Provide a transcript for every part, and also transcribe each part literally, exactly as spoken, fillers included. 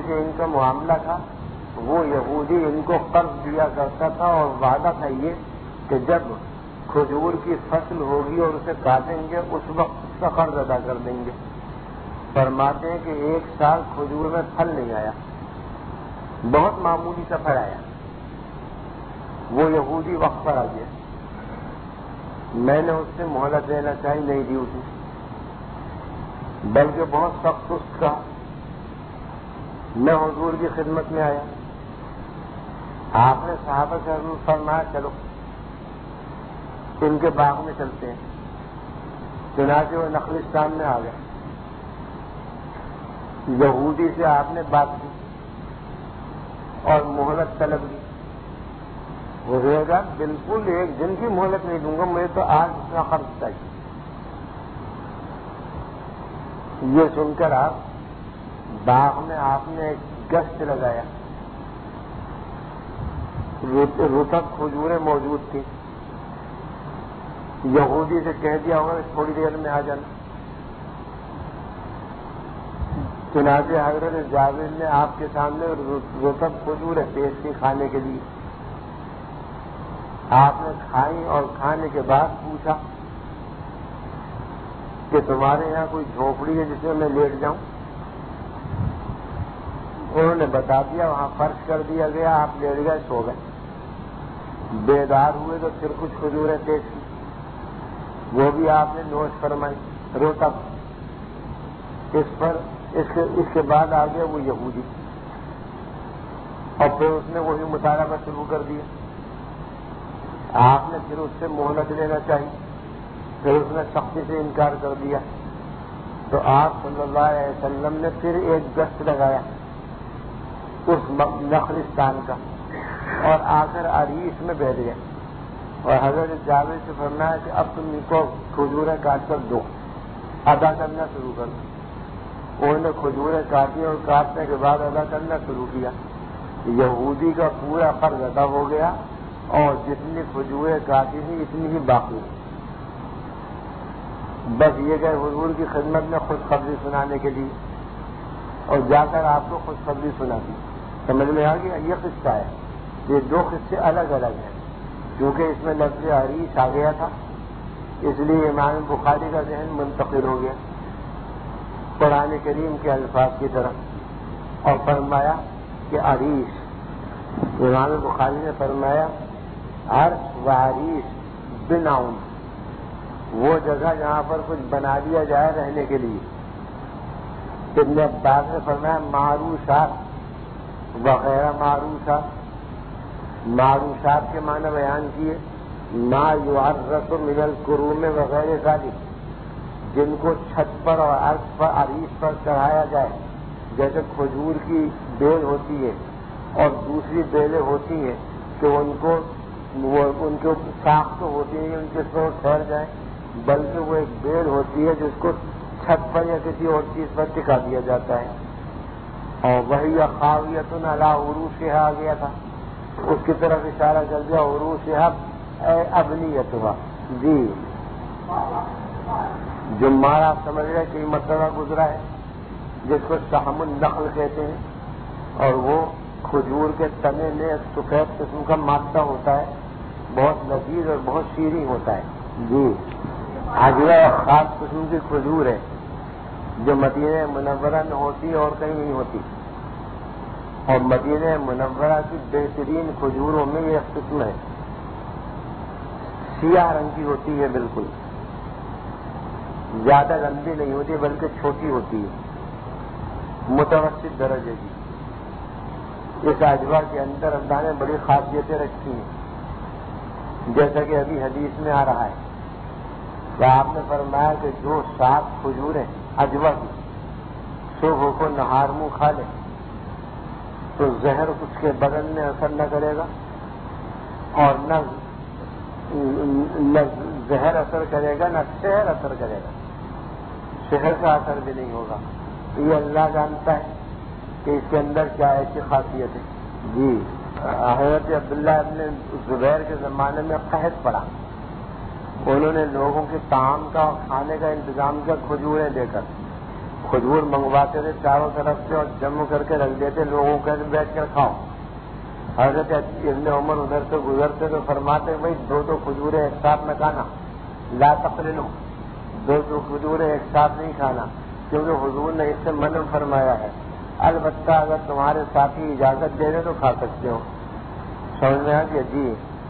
سے ان کا معاملہ تھا، وہ یہودی ان کو قرض دیا کرتا تھا اور وعدہ تھا یہ کہ جب کھجور کی فصل ہوگی اور اسے کاٹیں گے اس وقت اس کا قرض ادا کر دیں گے۔ فرماتے ہیں کہ ایک سال کھجور میں پھل نہیں آیا، بہت معمولی سا پھل آیا، وہ یہودی وقت پر آ گیا۔ میں نے اس سے مہلت لینا چاہی، نہیں دی اسے، بلکہ بہت سخت سست کہا۔ میں حضور کی خدمت میں آیا، آپ نے صحابہ سے حضور فرمایا چلو ان کے باغ میں چلتے ہیں۔ چنانچہ وہ نخلستان میں آ گئے، یہودی سے آپ نے بات کی اور مہلت طلب کی۔ وہ کہے گا بالکل ایک دن کی مہلت نہیں دوں گا، مجھے تو آج اتنا خرچ چاہیے۔ یہ سن کر آپ باغ میں آپ نے ایک گشت لگایا، رطب کھجوریں موجود تھیں، یہودی سے کہہ دیا ہوگا کہ تھوڑی دیر میں آ جانا۔ چنانچہ حضرت جابر نے آپ کے سامنے رطب کھجوریں پیش کی کھانے کے لیے۔ آپ نے کھائی اور کھانے کے بعد پوچھا کہ تمہارے یہاں کوئی جھونپڑی ہے جس میں میں لیٹ جاؤں؟ انہوں نے بتا دیا، وہاں فرش کر دیا گیا، آپ لیٹ گئے، سو گئے۔ بیدار ہوئے تو پھر کچھ کھجوریں پیش کی، وہ بھی آپ نے نوش فرمائی رطب۔ اس پر اس کے اس کے بعد آ گیا وہ یہودی، اور پھر اس نے وہی مطالبہ شروع کر دیا۔ آپ نے پھر اس سے مہلت لینا چاہی، پھر اس نے سختی سے انکار کر دیا۔ تو آپ صلی اللہ علیہ وسلم نے پھر ایک گشت لگایا اس نخلستان کا اور آ کر عریش میں بیٹھ گئے، اور حضرت جابر سے فرمایا کہ اب تم ان کو کھجوریں کاٹ کر دو، ادا کرنا شروع کر دو۔ انہوں نے کھجوریں کاٹی اور کاٹنے کے بعد ادا کرنا شروع کیا۔ یہودی کا پورا قرض ادا ہو گیا اور جتنی کھجوریں کاٹی تھی اتنی ہی باقی۔ بس یہ گئے حضور کی خدمت میں خوشخبری سنانے کے لیے، اور جا کر آپ کو خوشخبری سنا دی۔ سمجھ میں آ گیا؟ یہ قصہ ہے، یہ دو قصے الگ الگ ہیں، کیونکہ اس میں لفظ عریش آ گیا تھا، اس لیے امام بخاری کا ذہن منتقل ہو گیا قرآن کریم کے الفاظ کی طرف، اور فرمایا کہ عریش۔ امام بخاری نے فرمایا عرش و عریش بناؤن، وہ جگہ جہاں پر کچھ بنا دیا جائے رہنے کے لیے۔ ابن عباس نے فرمایا معروشات وغیرہ معروشات، معروشات کے معنی بیان کیے ما یعرس من الکروم وغیرہ ذالک، جن کو چھت پر اور عرش پر عریش پر چڑھایا جائے، جیسے کھجور کی بیل ہوتی ہے اور دوسری بیلیں ہوتی ہیں کہ ان کو وہ ان کے ساخت تو ہوتی ہے ان کے سو ٹھہر جائیں، بلکہ وہ ایک بیل ہوتی ہے جس کو چھت پر یا کسی اور چیز پر ٹکا دیا جاتا ہے، اور وہی خاویۃ علی عروشہا آ گیا تھا، اس کی طرف اشارہ کر دیا عروشہا اے ابنیتہا۔ جی جو مارا آپ سمجھ رہے کہ یہ مسئلہ گزرا ہے جس کو شحم النخل کہتے ہیں، اور وہ کھجور کے تنے میں ایک سفید قسم کا مادہ ہوتا ہے، بہت لذیذ اور بہت شیریں ہوتا ہے۔ جی عجوہ خاص قسم کی کھجور ہے جو مدینہ منورہ میں ہوتی ہے اور کہیں نہیں ہوتی، اور مدینہ منورہ کی بہترین کھجوروں میں یہ قسم ہے، سیاہ رنگ کی ہوتی ہے، بالکل زیادہ لمبی نہیں ہوتی بلکہ چھوٹی ہوتی ہے، متوسط درجے کی۔ اس اجوا کے اندر اللہ نے بڑی خاصیتیں رکھی ہیں، جیسا کہ ابھی حدیث میں آ رہا ہے کہ آپ نے فرمایا کہ جو سات کھجوریں اجوا کی صبح کو نہار منہ کھا لے تو زہر اس کے بدن میں اثر نہ کرے گا، اور نہ نہ زہر اثر کرے گا نہ شہر اثر کرے گا، شہر کا اثر بھی نہیں ہوگا۔ یہ اللہ جانتا ہے کہ اس کے اندر کیا ایسی خاصیت ہے۔ جی حضرت عبداللہ ابن زبیر کے زمانے میں قحط پڑا، انہوں نے لوگوں کے طعام کا اور کھانے کا انتظام کیا کھجوریں دے کر، کھجور منگواتے تھے چاروں طرف سے اور جم کر کے رکھ دیتے لوگوں کے بیٹھ کر کھاؤ. حضرت ابن عمر ادھر سے گزرتے تو فرماتے بھائی دو دو کھجوریں ایک ساتھ نہ کھانا, لا تقرنوا, دو دو کھجوریں ایک ساتھ نہیں کھانا, کیونکہ حضور نے اس سے منع فرمایا ہے. البتہ اگر تمہارے ساتھی اجازت دے دیں تو کھا سکتے ہو. سمجھ میں آ گیا جی.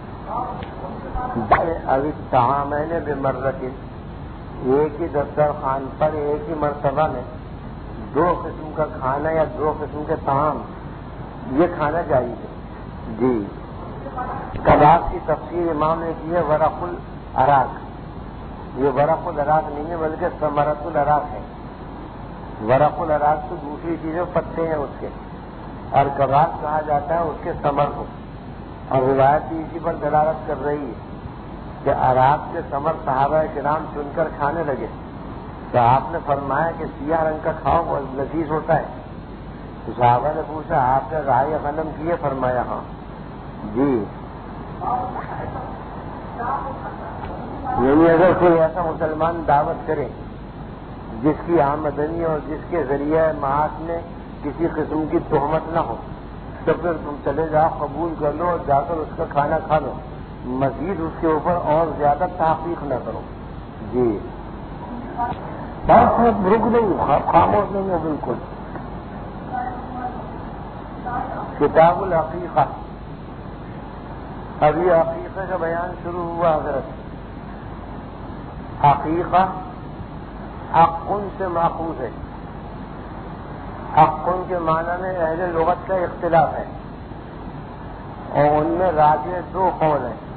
ابھی کہاں میں نے بمرت ایک ہی دسترخوان پر ایک ہی مرتبہ میں دو قسم کا کھانا یا دو قسم کے طعام یہ کھانا چاہیے جی. کباب کی تفسیر امام نے کی ہے ورق الاراک. یہ ورق الاراک نہیں ہے بلکہ ثمرۃ الاراک ہے. ورق الاراک تو دوسری چیزیں پتے ہیں اس کے, اور کباب کہا جاتا ہے اس کے ثمر کو. اور روایت بھی اسی پر دلالت کر رہی ہے کہ اراک کے ثمر صحابہ کرام چن کر کھانے لگے تو آپ نے فرمایا کہ سیاہ رنگ کا کھاؤ بہت لذیذ ہوتا ہے. تو صحابہ نے پوچھا آپ نے رائے غنم کی ہے؟ فرمایا ہاں جی. یعنی اگر کوئی ایسا مسلمان دعوت کرے جس کی آمدنی اور جس کے ذریعہ معاش میں کسی قسم کی تہمت نہ ہو تو پھر تم چلے جاؤ, قبول کر لو اور جا کر اس کا کھانا کھا لو, مزید اس کے اوپر اور زیادہ تحقیق نہ کرو جی. بس رک نہیں, خاموش نہیں ہے بالکل. کتاب العقیقہ, ابھی عقیقہ کا بیان شروع ہوا حضرت. عقیقہ عقن سے ماخوذ ہے. عقن کے معنی میں اہل لغت کا اختلاف ہے اور ان میں راجح دو قول ہیں.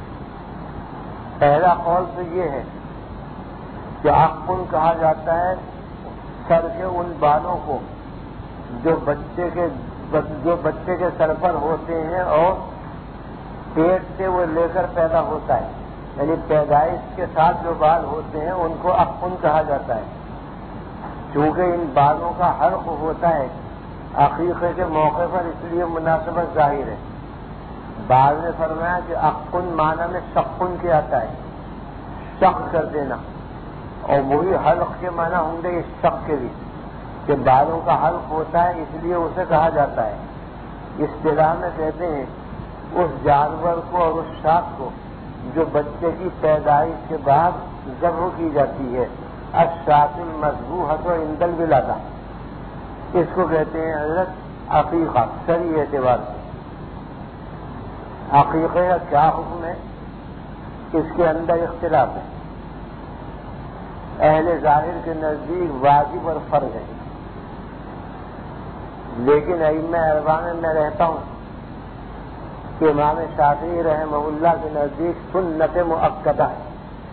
پہلا قول تو یہ ہے کہ عقن کہا جاتا ہے سر کے ان بالوں کو جو بچے کے جو بچے کے سر پر ہوتے ہیں اور پیٹ سے وہ لے کر پیدا ہوتا ہے, یعنی پیدائش کے ساتھ جو بال ہوتے ہیں ان کو عقن کہا جاتا ہے. چونکہ ان بالوں کا حلق ہوتا ہے عقیقے کے موقع پر, اس لیے مناسبت ظاہر ہے. بعض نے فرمایا کہ عقن معنی میں شقن کے آتا ہے, شق کر دینا, اور وہی حلق کے معنی ہوں گے اس شق کے بھی کہ بالوں کا حلق ہوتا ہے, اس لیے اسے کہا جاتا ہے. اصطلاح میں کہتے ہیں اس جانور کو اور اس شاخ کو جو بچے کی پیدائش کے بعد ذبح کی جاتی ہے, الشاۃ المذبوحۃ عند الولادہ, اس کو کہتے ہیں حضرت عقیقہ شرعی اعتبار سے. عقیقے کا کیا حکم ہے اس کے اندر اختلاف ہے. اہل ظاہر کے نزدیک واجب اور فرض ہے, لیکن ائمہ اربعہ میں میں رہتا ہوں کہ امام شافعی رحمہ اللہ کے نزدیک سنت مؤکدہ ہے.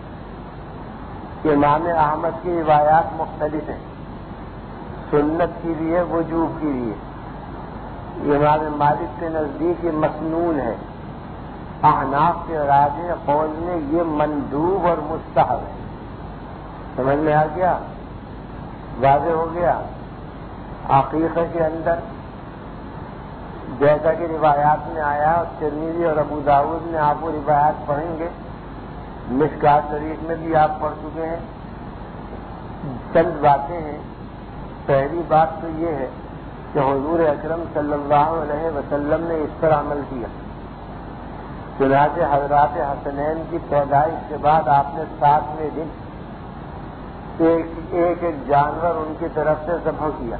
امام احمد کی روایات مختلف ہیں, سنت کی بھی ہے وجوب کی بھی ہے. امام مالک کے نزدیک یہ مسنون ہے. احناف کے راجح قول میں یہ مندوب اور مستحب ہے. سمجھ میں آ گیا, واضح ہو گیا. عقیقے کے اندر جیسا کہ روایات میں آیا, ترمذی اور ابو داؤد میں آپ وہ روایات پڑھیں گے, مشکات شریف میں بھی آپ پڑھ چکے ہیں. چند باتیں ہیں. پہلی بات تو یہ ہے کہ حضور اکرم صلی اللہ علیہ وسلم نے اس پر عمل کیا. چنانچہ حضرات حسنین کی پیدائش کے بعد آپ نے ساتویں دن ایک ایک ایک جانور ان کی طرف سے ذبح کیا,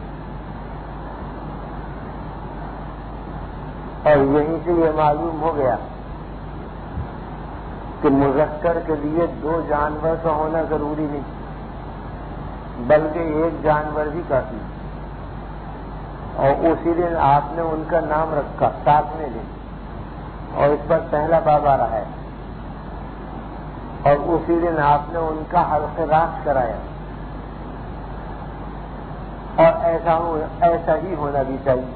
اور یہیں سے یہ معلوم ہو گیا کہ مذکر کے لیے دو جانور کا ہونا ضروری نہیں, بلکہ ایک جانور بھی کافی. اور اسی دن آپ نے ان کا نام رکھا ساتویں دن, اور اس پر پہلا باب آ رہا ہے. اور اسی دن آپ نے ان کا حلق راس کرایا, اور ایسا ہو ایسا ہی ہونا بھی چاہیے.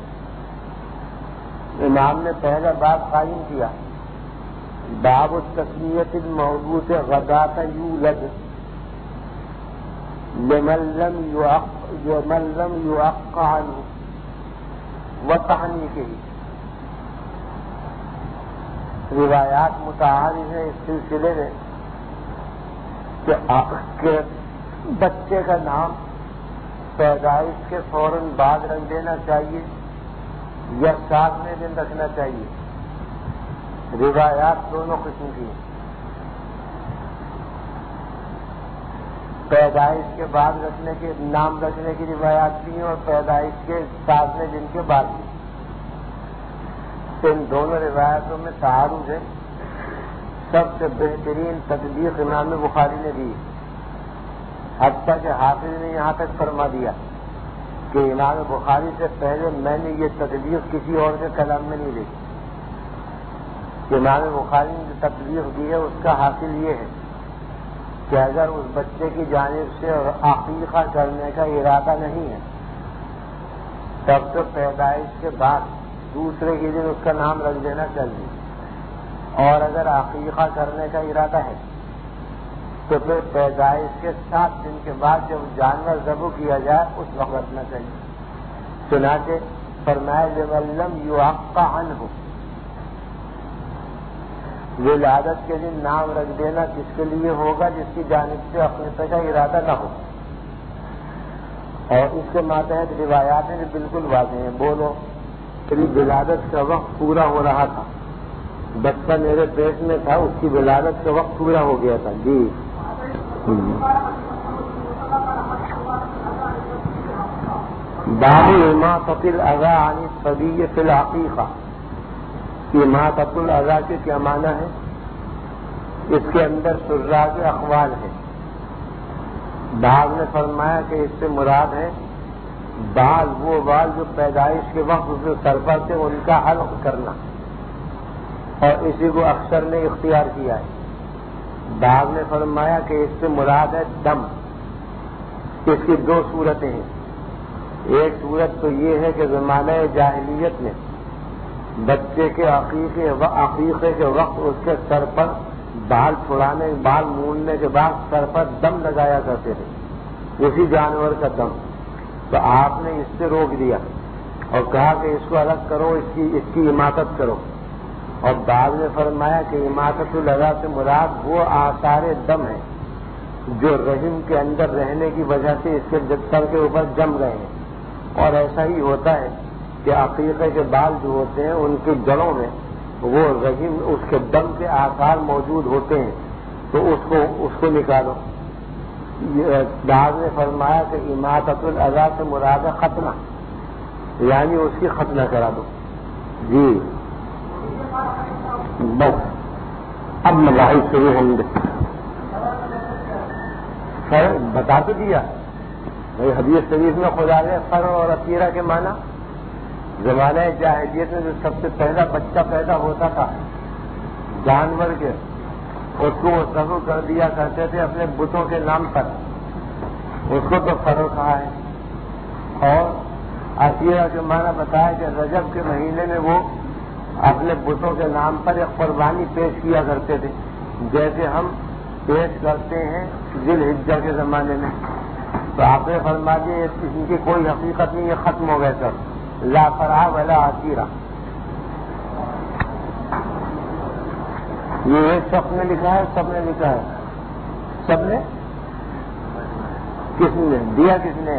امام نے پہلا باب قائم کیا, باب التسمیۃ الموضوع غداۃ یولد لمن لم یعق عنہ وتحنیکہ. روایات متعارف ہیں اس سلسلے میں کہ بچے کا نام پیدائش کے فوراً بعد رکھ دینا چاہیے یا ساتویں دن رکھنا چاہیے؟ روایات دونوں قسم کی ہیں. پیدائش کے بعد رکھنے کے نام رکھنے کی روایات بھی ہیں اور پیدائش کے ساتویں دن کے بعد بھی. ان دونوں روایتوں میں تعارض ہے. سب سے بہترین تطبیق امام بخاری نے دی، حتیٰ کہ حافظ نے یہاں تک فرما دیا کہ امام بخاری سے پہلے میں نے یہ تطبیق کسی اور کے کلام میں نہیں دیکھی. کہ امام بخاری نے جو تطبیق دی ہے اس کا حاصل یہ ہے کہ اگر اس بچے کی جانب سے عقیقہ کرنے کا ارادہ نہیں ہے تب تو پیدائش کے بعد دوسرے کے دن اس کا نام رکھ دینا چاہیے، اور اگر عقیقہ کرنے کا ارادہ ہے تو پھر پیدائش کے سات دن کے بعد جب جانور ذبح کیا جائے اس وقت رکھنا چاہیے. چنانچہ فرمایا لَمْ يُعَقَّ عَنْهُ، ولادت کے دن نام رکھ دینا کس کے لیے ہوگا؟ جس کی جانب سے عقیقے کا ارادہ نہ ہو. اور اس کے ماتحت روایات ہیں جو بالکل واضح ہیں. بولو میری ولادت کا وقت پورا ہو رہا تھا، بچہ میرے پیٹ میں تھا، اس کی ولادت کا وقت پورا ہو گیا تھا. جی باب اماطۃ الاذی عن الصبی فی العقیقہ. اماطۃ الاذی کے کیا معنی ہے؟ اس کے اندر شرح کے اقوال ہیں. بعض نے فرمایا کہ اس سے مراد ہے بال، وہ بال جو پیدائش کے وقت اس سر پر سے ان کا حلق کرنا، اور اسی کو اکثر نے اختیار کیا ہے. بعض نے فرمایا کہ اس سے مراد ہے دم. اس کی دو صورتیں ہیں. ایک صورت تو یہ ہے کہ زمانہ جاہلیت میں بچے کے عقیقے عقیقے کے وقت اس کے سر پر بال چھڑانے بال موننے کے بعد سر پر دم لگایا کرتے تھے، اسی جانور کا دم. تو آپ نے اس سے روک دیا اور کہا کہ اس کو الگ کرو، اس کی اس کی اماطت کرو. اور بعض نے فرمایا کہ اماطۃ الاذی سے مراد وہ آثار دم ہیں جو رحم کے اندر رہنے کی وجہ سے اس کے سر کے اوپر جم گئے ہیں. اور ایسا ہی ہوتا ہے کہ عقیقے کے بال جو ہوتے ہیں ان کی جڑوں میں وہ رحم اس کے دم کے آثار موجود ہوتے ہیں، تو اس کو اس کو نکالو. بعض نے فرمایا کہ اماطۃ الاذی سے مراد ختنہ، یعنی اس کی ختنہ کرا دو. جی بس اب مباحث شروع ہوں گے. سر بتا تو دیا بھائی حدیث شریف میں خدا نے فر اور عقیرہ کے معنی. زمانہ جاہلیت میں جو سب سے پہلا بچہ پیدا ہوتا تھا جانور کے، اس کو وہ ذبح کر دیا کرتے تھے اپنے بتوں کے نام پر، اس کو تو فرو کہا ہے. اور عقیرہ کے معنی بتایا کہ رجب کے مہینے میں وہ اپنے بتوں کے نام پر ایک قربانی پیش کیا کرتے تھے، جیسے ہم پیش کرتے ہیں ذی الحجہ کے زمانے میں. تو آپ نے فرما دیے ان کی کوئی حقیقت نہیں، یہ ختم ہو گئے سر. لا فرع ولا عقیرہ. یہ ایک شخص نے لکھا ہے، سب نے لکھا ہے، سب نے کس نے دیا؟ کس نے؟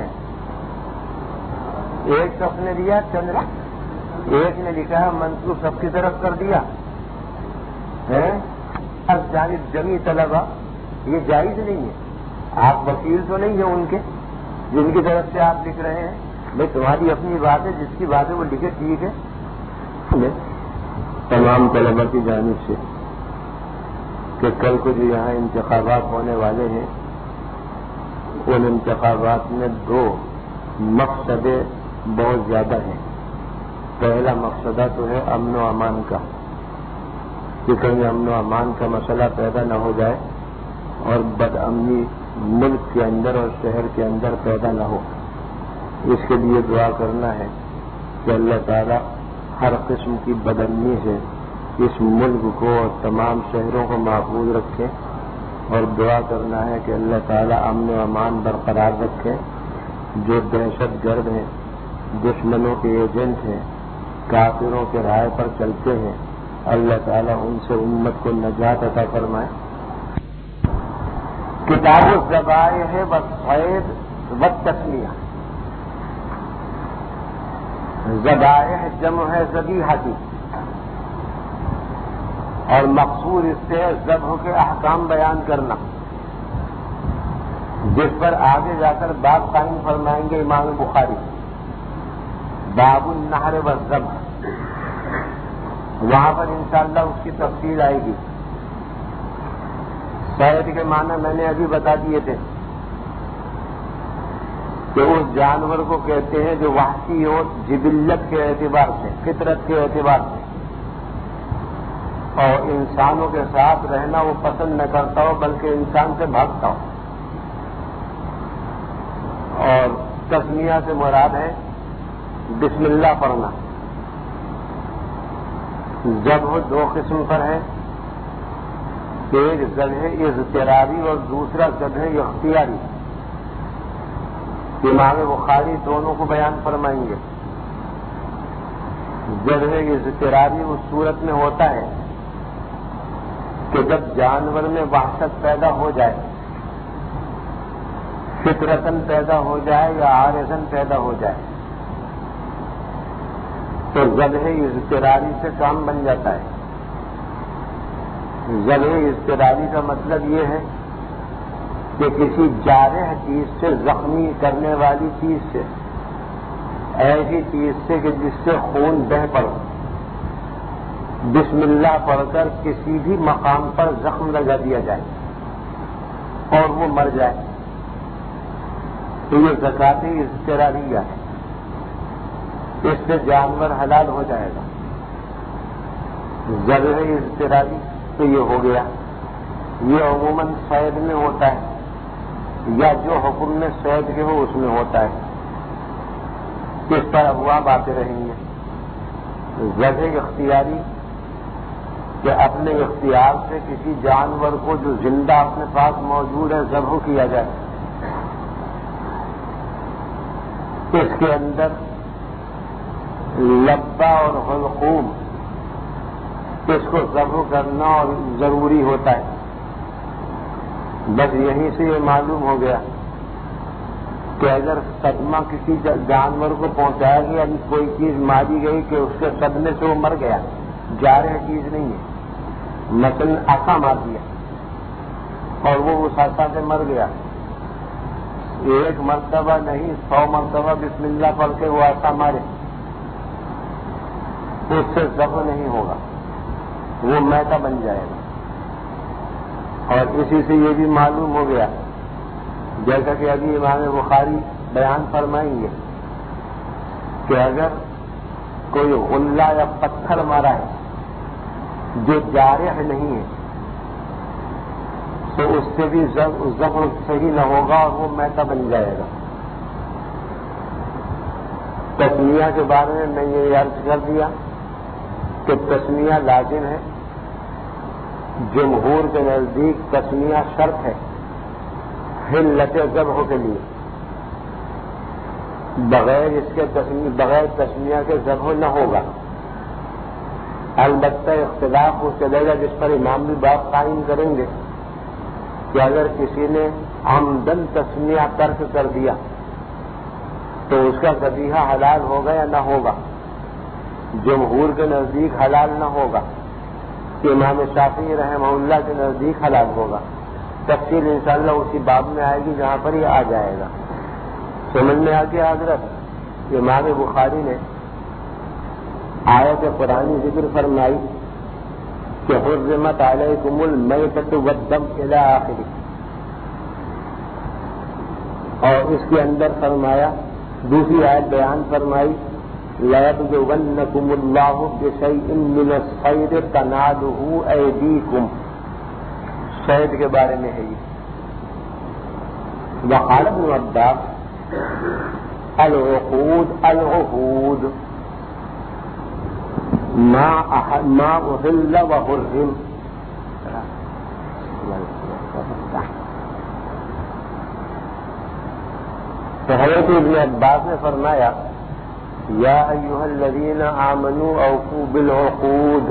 ایک شخص نے دیا چندرا، ایک نے لکھا ہے منسوخ سب کی طرف کر دیا ہے. اب جانب جمی طلبہ یہ جائز نہیں ہے. آپ وکیل تو نہیں ہیں ان کے جن کی طرف سے آپ لکھ رہے ہیں. بھائی تمہاری اپنی بات ہے، جس کی بات ہے وہ لکھے، ٹھیک ہے. تمام طلبہ کی جانب سے کہ کل کو جو یہاں انتخابات ہونے والے ہیں ان انتخابات میں دو مقصد بہت زیادہ ہیں. پہلا مقصدہ تو ہے امن و امان کا، کہ کہیں امن و امان کا مسئلہ پیدا نہ ہو جائے اور بد امنی ملک کے اندر اور شہر کے اندر پیدا نہ ہو. اس کے لیے دعا کرنا ہے کہ اللہ تعالیٰ ہر قسم کی بد امنی سے اس ملک کو اور تمام شہروں کو محفوظ رکھے، اور دعا کرنا ہے کہ اللہ تعالیٰ امن و امان برقرار رکھے. جو دہشت گرد ہیں، دشمنوں کے ایجنٹ ہیں، کافروں کے رائے پر چلتے ہیں، اللہ تعالیٰ ان سے امت کو نجات عطا فرمائے. کتاب الذبائح والصید والتسمیہ. ذبائح جمع ہے ذبیحہ کی، اور مقصود اس سے ذبح کے احکام بیان کرنا، جس پر آگے جا کر باب قائم فرمائیں گے امام بخاری، باب النحر والذبح، وہاں پر انشاءاللہ اس کی تفصیل آئے گی۔ صید کے معنی میں نے ابھی بتا دیے تھے کہ اس جانور کو کہتے ہیں جو وحشی ہو جبلت کے اعتبار سے، فطرت کے اعتبار سے، اور انسانوں کے ساتھ رہنا وہ پسند نہ کرتا ہو بلکہ انسان سے بھاگتا ہو۔ اور تسمیہ سے مراد ہے بسم اللہ پڑھنا۔ ذبح دو قسم پر ہے، ایک ذبح اضطراری اور دوسرا ذبح اختیاری۔ امام بخاری دونوں کو بیان فرمائیں گے۔ ذبح اضطراری اس صورت میں ہوتا ہے کہ جب جانور میں وحشت پیدا ہو جائے، فطرتاً پیدا ہو جائے یا عارضاً پیدا ہو جائے، تو ذبح اضطراری سے کام بن جاتا ہے۔ ذبح اضطراری کا مطلب یہ ہے کہ کسی جارح چیز سے، زخمی کرنے والی چیز سے، ایسی چیز سے کہ جس سے خون بہہ پڑے، بسم اللہ پڑھ کر کسی بھی مقام پر زخم لگا دیا جائے اور وہ مر جائے، تو یہ زکات اضطراریہ ہے، اس سے جانور حلال ہو جائے گا۔ ذبح اضطراری تو یہ ہو گیا، یہ عموماً صید میں ہوتا ہے یا جو حکم میں صید کے ہو اس میں ہوتا ہے، اس پر ابواب آتے رہیں گے۔ ذبح اختیاری کہ اپنے اختیار سے کسی جانور کو جو زندہ اپنے پاس موجود ہے ذبح کیا جائے، اس کے اندر لبہ اور حلقوم اس کو ذبح کرنا اور ضروری ہوتا ہے۔ بس یہیں سے یہ معلوم ہو گیا کہ اگر صدمہ کسی جانور کو پہنچایا گیا، کوئی چیز ماری گئی کہ اس کے صدمے سے وہ مر گیا، جارح چیز نہیں ہے، مثلا عصا مار دیا اور وہ اس عصا سے مر گیا، ایک مرتبہ نہیں سو مرتبہ بسم اللہ پڑھ کے وہ عصا مارے، اس سے ذبح نہیں ہوگا، وہ میتہ بن جائے گا۔ اور اسی سے یہ بھی معلوم ہو گیا، جیسا کہ ابھی امام بخاری بیان فرمائیں گے، کہ اگر کوئی غلہ یا پتھر مارا ہے جو جارح نہیں ہے تو اس سے بھی ذبح صحیح نہ ہوگا اور وہ میتہ بن جائے گا۔ تسمیہ کے بارے میں میں یہ عرض کر دیا کہ تسمیہ لازم ہے، جمہور کے نزدیک تسمیہ شرط ہے حلت ذبح کے لیے، بغیر اس کے تسمیہ بغیر تسمیہ کے ذبح نہ ہوگا۔ البتہ اختلاف وہ چلے گا جس پر امام بھی بات قائم کریں گے کہ اگر کسی نے عمدن تسمیہ ترک کر دیا تو اس کا ذبیحہ حلال ہوگا یا نہ ہوگا۔ جمہور کے نزدیک حلال نہ ہوگا، کہ امام شافعی رحمہ اللہ کے نزدیک حلال ہوگا۔ تفصیل انشاءاللہ اسی باب میں آئے گی جہاں پر یہ آ جائے گا۔ سمجھ میں آ گیا حضرت؟ امام بخاری نے آیت قرآنی ذکر فرمائی کہ حرمت علیکم المیتۃ والدم الی آخری، اور اس کے اندر فرمایا، دوسری آیت بیان فرمائی، لَيَبْلُوَنَّكُمُ اللَّهُ بِشَيْءٍ مِّنَ الصَّيْدِ تَنَالُهُ أَيْدِيكُمْ، صید کے بارے میں ہے یہ۔ وقال ابن عباس العقود العهود ما ما أحل وحرم، تو حضرت ابن عباس نے فرمایا یا ایھا الذین آمنوا اوفوا بالعقود۔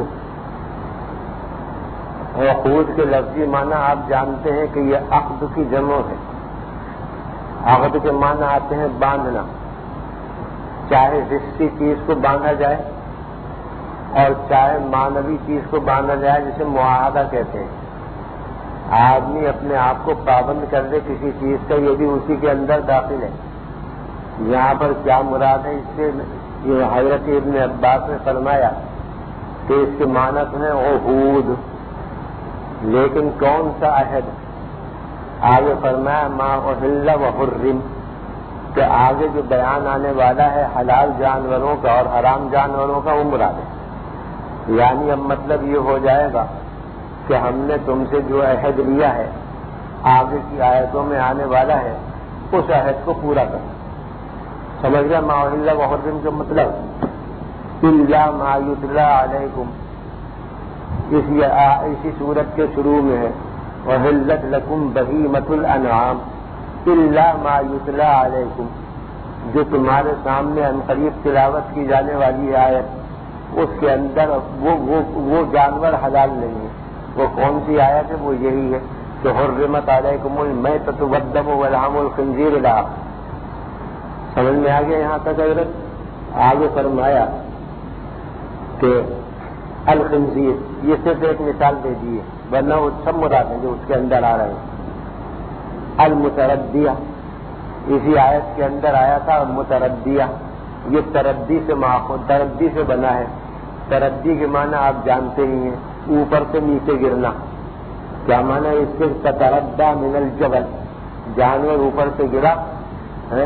عقود کے لفظی معنی آپ جانتے ہیں کہ یہ عقد کی جمع ہے۔ عقد کے معنی آتے ہیں باندھنا، چاہے حصی چیز کو باندھا جائے اور چاہے معنوی چیز کو باندھا جائے، جسے معاہدہ کہتے ہیں. آدمی اپنے آپ کو پابند کر دے کسی چیز کا، یہ بھی اسی کے اندر داخل ہے. یہاں پر کیا مراد ہے اس سے؟ یہ حضرت ابن عباس نے فرمایا کہ اس کے معنی ہے عہود. لیکن کون سا عہد؟ آگے فرمایا ما احل و حرم، کہ آگے جو بیان آنے والا ہے حلال جانوروں کا اور حرام جانوروں کا، وہ مراد ہے. یعنی اب مطلب یہ ہو جائے گا کہ ہم نے تم سے جو عہد لیا ہے آگے کی آیتوں میں آنے والا ہے، اس عہد کو پورا کرنا. سمجھ گیا؟ ما احل و حرم کا مطلب الا ما یتلی علیکم، اسی اسی صورت کے شروع میں ہے وحلت لکم بہیمۃ الانعام الا ما یتلی علیکم، جو تمہارے سامنے عنقریب تلاوت کی جانے والی آیت، اس کے اندر وہ وہ وہ جانور حلال نہیں ہے. وہ کون سی آیت ہے؟ وہ یہی ہے کہ حرمت علیکم المیتۃ والدم ولحم الخنزیر الى. سمجھ میں آ گیا یہاں تک حضرت؟ آگے فرمایا کہ الخنزیر، یہ صرف ایک مثال دے دیے، ورنہ وہ سب مراد ہیں جو اس کے اندر آ رہے ہیں. المتردیہ، اسی آیت کے اندر آیا تھا متردیہ، یہ تردی سے ماخوذ، تردی سے بنا ہے. تردی کے معنی آپ جانتے ہی ہیں، اوپر سے نیچے گرنا. کیا معنی ہے اس سے؟ تتردى من الجبل، جانور اوپر سے گرا ہے.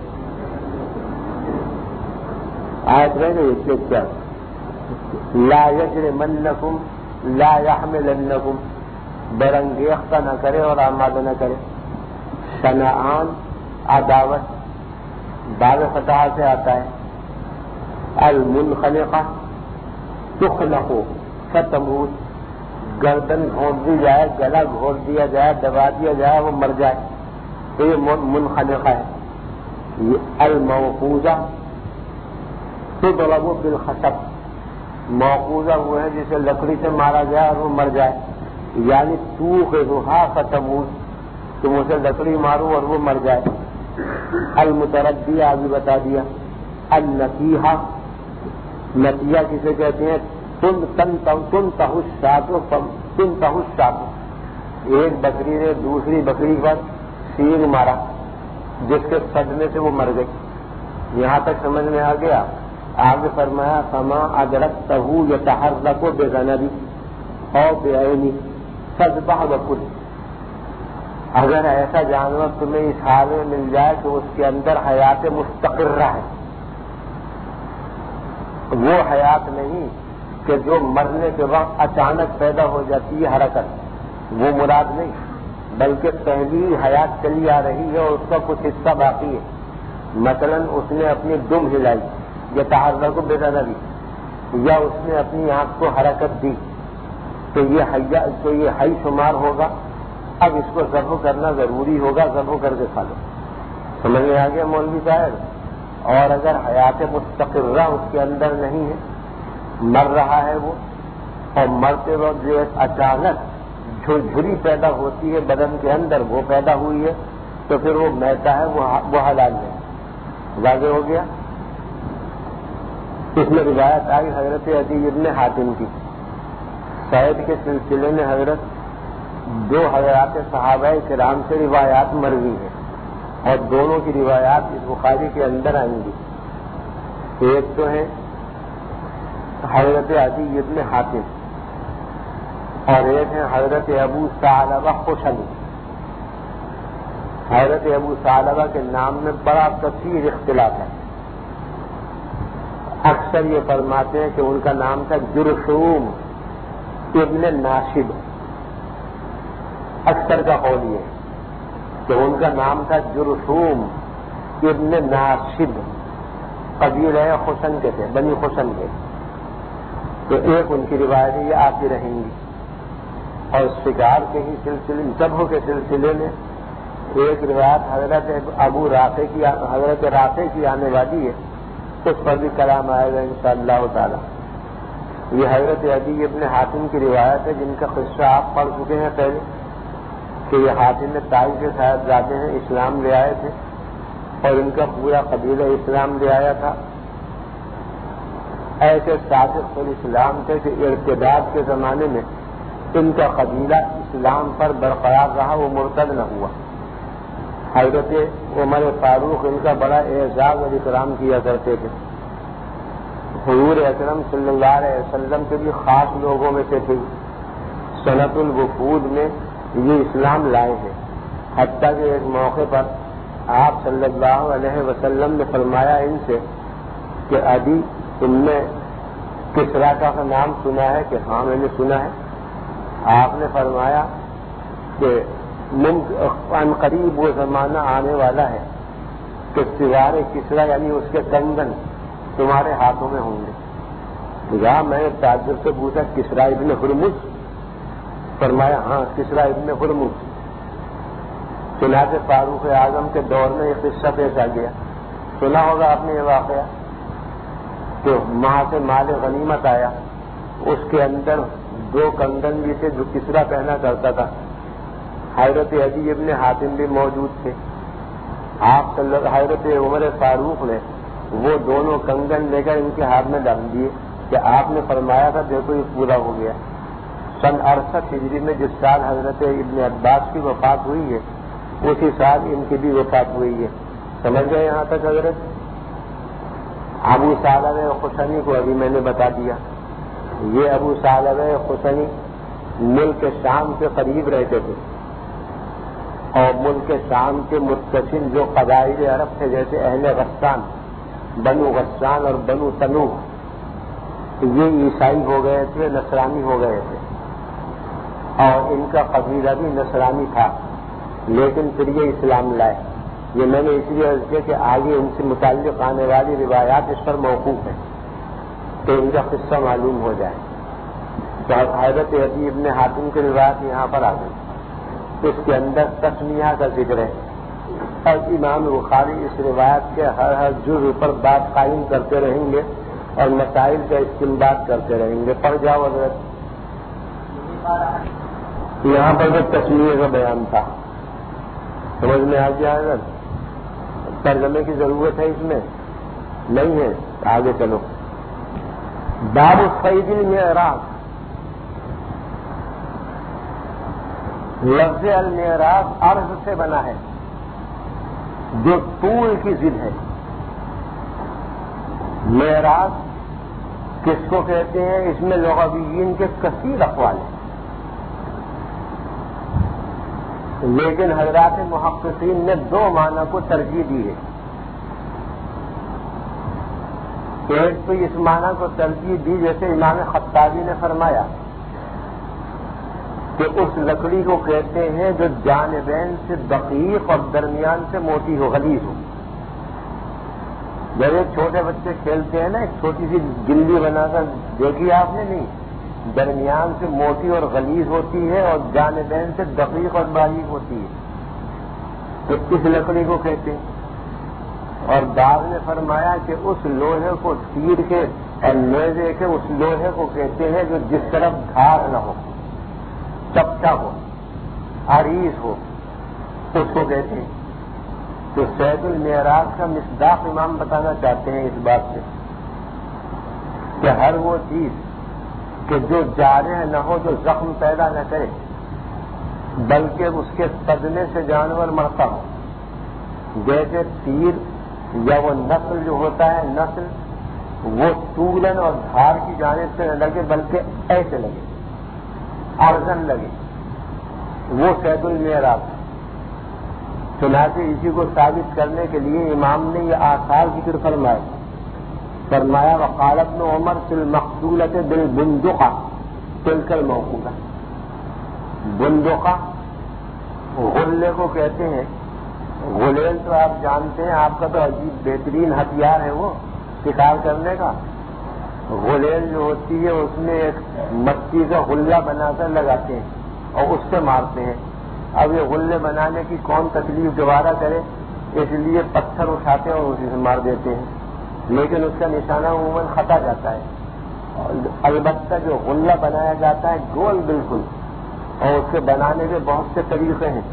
آیت رہے گی اس کے کیا؟ لا یجرمنکم لا یحملنکم، برانگیختہ نہ کرے اور آمادہ نہ کرے. شنعان عداوت، باب فتح سے آتا ہے. المنخنقہ تخنق فتموت، گردن گھونٹ دی جائے، گلا گھونٹ دیا جائے، دبا دیا جائے، وہ مر جائے، تو یہ منخنقہ ہے. یہ الموقوذہ تضرب بالخشب، موقوذہ وہ ہے جسے لکڑی سے مارا جائے اور وہ مر جائے. یعنی توخذھا فتموت، تم اسے لکڑی مارو اور وہ مر جائے. المتردیہ آگے بتا دیا. النتیحہ، نتیحہ کسے کہتے ہیں؟ تن تن تن تہشات تن تہشات، ایک بکری نے دوسری بکری پر سینگ مارا جس کے صدمے سے وہ مر گئی. یہاں تک سمجھ میں آ گیا. آگے فرمایا فما ادرکتہ یتحرک بذنبی او بعینی فاذبح وکل، اگر ایسا جانور تمہیں اس حال میں مل جائے کہ اس کے اندر حیات مستقرہ ہے، وہ حیات نہیں کہ جو مرنے کے وقت اچانک پیدا ہو جاتی ہے حرکت، وہ مراد نہیں، بلکہ پہلی حیات چلی آ رہی ہے اور اس کا کچھ حصہ باقی ہے. مثلا اس نے اپنی دم ہلائی، یا تحرک بذنبی، یا اس نے اپنی آنکھ کو حرکت دی، تو یہ حیا تو یہ حی شمار ہوگا. اب اس کو ذبح کرنا ضروری ہوگا، ذبح کر کے کھا لو. سمجھ میں آ گیا مولوی صاحب؟ اور اگر حیات مستقرہ اس کے اندر نہیں ہے، مر رہا ہے وہ، اور مرتے وقت جو ایک اچانک جھرجھری پیدا ہوتی ہے بدن کے اندر، وہ پیدا ہوئی ہے، تو پھر وہ میتا ہے، وہ حلال ہے. واضح ہو گیا؟ اس میں روایت آئی حضرت عدی ابن حاتم کی. سعید کے سلسلے میں حضرت دو حضرات صحابہ کرام سے روایات مروی ہیں، اور دونوں کی روایات اس بخاری کے اندر آئیں گی. ایک تو ہے حضرت عدی ابن حاتم، اور ایک ہے حضرت ابو ثعلبہ خوشنی. حضرت ابو ثعلبہ کے نام میں بڑا کثیر اختلاف ہے. اکثر یہ فرماتے ہیں کہ ان کا نام تھا جرثوم ابن ناشب. اکثر کا قول یہ ہے کہ ان کا نام تھا جرثوم ابن ناشب، قبیلہ خشن کے تھے، بنی خشن کے. تو ایک ان کی روایتیں یہ آتی رہیں گی. اور شکار کے ہی سلسلے، ذبح کے سلسلے میں ایک روایت حضرت ابو رافع کی حضرت رافع کی آنے والی ہے، اس پر بھی کلام آئے گا انشاءاللہ تعالی. یہ حضرت عدی ابن حاتم کی روایت ہے، جن کا قصہ آپ پڑھ چکے ہیں پہلے، کہ یہ حاتم میں طائف کے صاحبزادے ہیں، اسلام لے آئے تھے، اور ان کا پورا قبیلہ اسلام لے آیا تھا. ایسے صادق الاسلام تھے کہ ارتداد کے زمانے میں ان کا قبیلہ اسلام پر برقرار رہا، وہ مرتد نہ ہوا۔ حضرت عمر فاروق ان کا بڑا اعزاز اور اکرام کیا کرتے تھے۔ حضور اکرم صلی اللہ علیہ وسلم کے بھی خاص لوگوں میں سے تھے۔ سنت الوفود میں یہ اسلام لائے ہیں، حتیٰ کہ ایک موقع پر آپ صلی اللہ علیہ وسلم نے فرمایا ان سے کہ ابھی تم نے کسرا کا نام سنا ہے؟ کہ ہاں میں نے سنا ہے۔ آپ نے فرمایا کہ ان قریب وہ زمانہ آنے والا ہے کہ سوارے کسرا یعنی اس کے کنگن تمہارے ہاتھوں میں ہوں گے۔ کہا میں نے تعجب سے پوچھا کسرا ابن ہرمز؟ فرمایا ہاں کسرا ابن ہرمز۔ چنانچہ فاروق اعظم کے دور میں یہ قصہ پیش آ گیا، سنا ہوگا آپ نے یہ واقعہ، کہ وہاں سے مال غنیمت آیا، اس کے اندر دو کنگن بھی تھے جو کسرا پہنا کرتا تھا۔ حضرت عدی ابن حاتم بھی موجود تھے۔ آپ حضرت عمر فاروق نے وہ دونوں کنگن لے کر ان کے ہاتھ میں ڈال دیے کہ آپ نے فرمایا تھا دیکھو یہ پورا ہو گیا۔ سن اڑسٹھ ہجری میں جس سال حضرت ابن عباس کی وفات ہوئی ہے اسی سال ان کی بھی وفات ہوئی ہے۔ سمجھ گئے یہاں تک حضرت؟ ابو ثعلبہ خشنی کو ابھی میں نے بتا دیا۔ یہ ابو ثعلبہ خشنی ملک شام کے قریب رہتے تھے، اور ملک شام کے متصل جو قبائل عرب تھے جیسے اہل غسان، بنو غسان اور بنو تنوح، یہ عیسائی ہو گئے تھے، نصرانی ہو گئے تھے، اور ان کا قبیلہ بھی نصرانی تھا، لیکن پھر یہ اسلام لائے۔ یہ میں نے اس لیے عرض کیا کہ آگے ان سے متعلق آنے والی روایات اس پر موقوف ہیں تو ان کا قصہ معلوم ہو جائے۔ تو حضرت عدی ابن حاتم کی روایت یہاں پر آ گئی، اس کے اندر تسمیہ کا ذکر ہے، اور امام بخاری اس روایت کے ہر ہر جزء پر بات قائم کرتے رہیں گے اور مسائل کا استنباط کرتے رہیں گے۔ پڑھ جاؤ حضرت۔ یہاں پر جو تسمیہ کا بیان تھا سمجھ میں آ گیا حضرت؟ ترجمے کی ضرورت ہے اس میں؟ نہیں ہے؟ آگے چلو۔ باب صید المعراج۔ لفظ المعراج عرض سے بنا ہے جو طول کی ضد ہے۔ معراج کس کو کہتے ہیں؟ اس میں لغویین کے کثیر اقوال ہیں، لیکن حضرات محققین نے دو معنی کو ترجیح دی ہے۔ ایک تو اس معنی کو ترجیح دی جیسے امام خطابی نے فرمایا کہ اس لکڑی کو کہتے ہیں جو جانبین سے دقیق اور درمیان سے موٹی ہو، غلیظ ہو۔ جب ایک چھوٹے بچے کھیلتے ہیں نا، ایک چھوٹی سی گلی بنا کر دیکھی آپ نے؟ نہیں، درمیان سے موٹی اور غلیظ ہوتی ہے اور جانبین سے دقیق اور باریک ہوتی ہے، تو اس لکڑی کو کہتے ہیں۔ اور بعض نے فرمایا کہ اس لوہے کو تیر کے اور نیزے کے اس لوہے کو کہتے ہیں جو جس طرف دھار نہ ہو، چپٹا ہو، عریض ہو، اس کو کہتے ہیں۔ تو صید المعراج کا مصداق امام بتانا چاہتے ہیں اس بات سے کہ ہر وہ چیز کہ جو جارح نہ ہو، جو زخم پیدا نہ کرے، بلکہ اس کے صدمے سے جانور مرتا ہو، جیسے تیر یا وہ نسل جو ہوتا ہے، نسل وہ طولن اور دھار کی جانب سے نہ لگے بلکہ ایسے لگے، ارزن لگے، وہ صید المعراج۔ چنانچہ اسی کو ثابت کرنے کے لیے امام نے یہ آثار ذکر فرمائے، فرمایا وقال ابن عمر فی المقتولۃ بالبندقہ تلک الموقولہ۔ بندقہ غلے کو کہتے ہیں۔ غلیل تو آپ جانتے ہیں، آپ کا تو عجیب بہترین ہتھیار ہے وہ شکار کرنے کا۔ غلیل جو ہوتی ہے اس میں ایک مٹی کا غلہ بنا کر لگاتے ہیں اور اس سے مارتے ہیں۔ اب یہ غلے بنانے کی کون تکلیف دوبارہ کرے، اس لیے پتھر اٹھاتے ہیں اور اسی سے مار دیتے ہیں، لیکن اس کا نشانہ عموماً خطا جاتا ہے۔ البتہ جو غلہ بنایا جاتا ہے گول بالکل، اور اس کے بنانے کے بہت سے طریقے ہیں،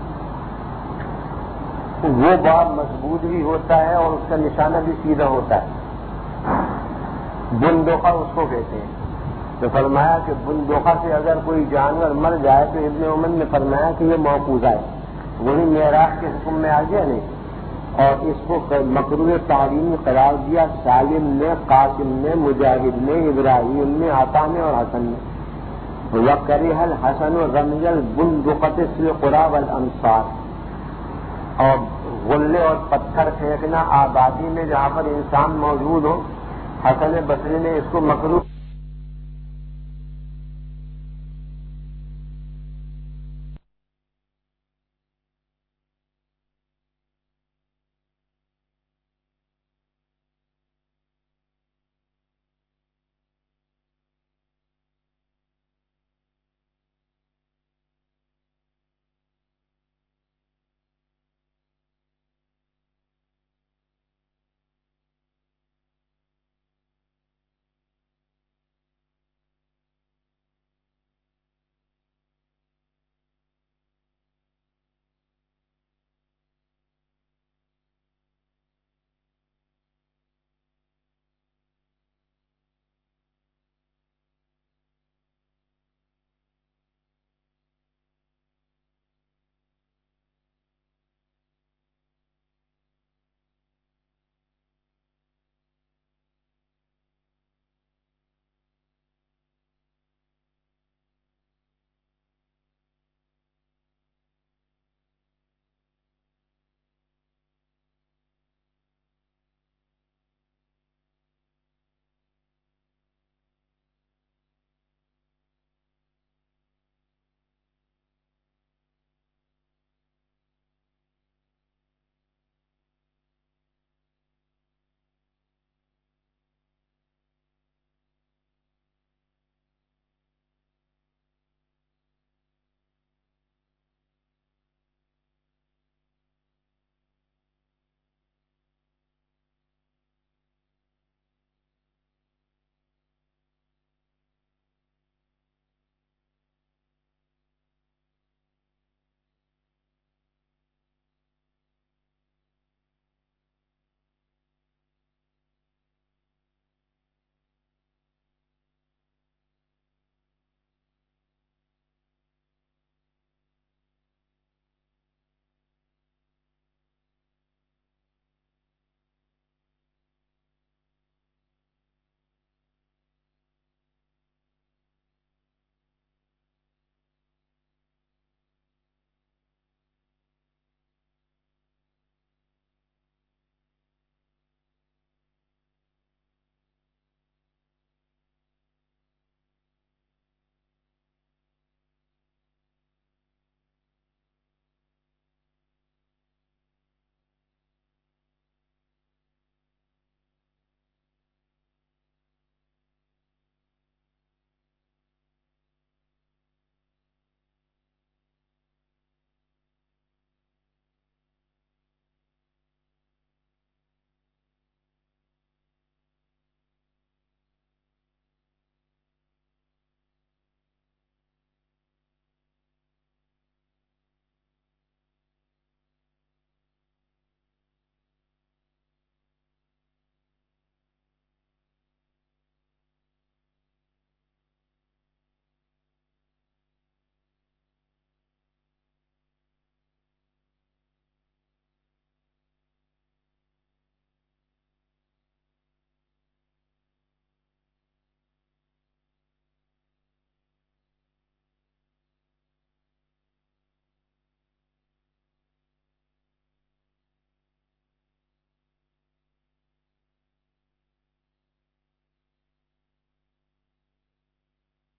وہ بہت مضبوط بھی ہوتا ہے اور اس کا نشانہ بھی سیدھا ہوتا ہے۔ بندوقہ اس کو کہتے ہیں. تو فرمایا کہ بندوقہ سے اگر کوئی جانور مر جائے تو ابن عمر نے فرمایا کہ یہ موقوذہ ہے. وہی معراج کے حکم میں آ گیا نہیں, اور اس کو مکروہ تعلیمی قرار دیا سالم نے, قاسم نے, مجاہد نے, ابراہیم نے, عطا نے اور حسن نے. وَكَرِهَ الْحَسَنُ رَمْيَ الْبُنْدُقَةِ فِي الْقُرَى وَالْأَمْصَارِ, اور غلے اور پتھر پھینکنا آبادی میں جہاں پر انسان موجود ہو. حسن بصری نے اس کو مکروہ